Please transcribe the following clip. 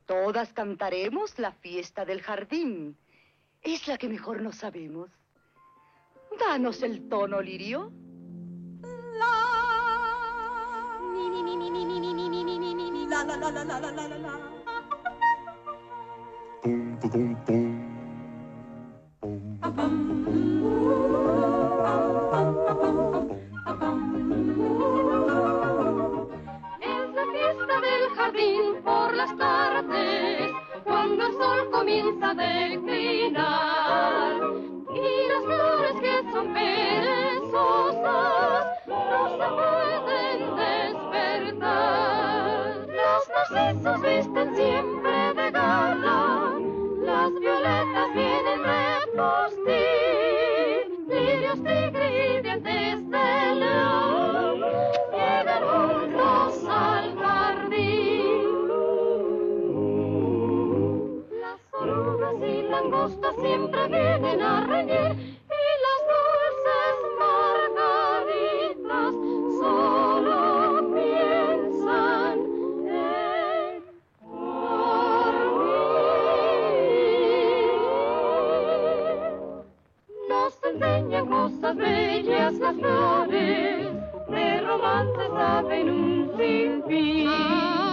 Todas cantaremos la fiesta del jardín. Es la que mejor nos sabemos. Danos el tono, Lirio. La. Ni, ni, ni, ni, ni, ni, ni, ni, ni, ni, ni, ni, la, la, la, la, la, la, la, la, la. Tum, tum, tum. Es la fiesta del jardín por las tardes, cuando el sol comienza a declinar y las flores que son perezosas no se pueden despertar. Los narcisos visten siempre de gala, las violetas vienen de postín, lirios, tigre y dientes de león llegan juntos al jardín. Las orugas y langostas siempre vienen a reñir y las dulces margaritas solo piensan en dormir. Nos enseñan cosas bellas las flores, de romances saben un sinfín.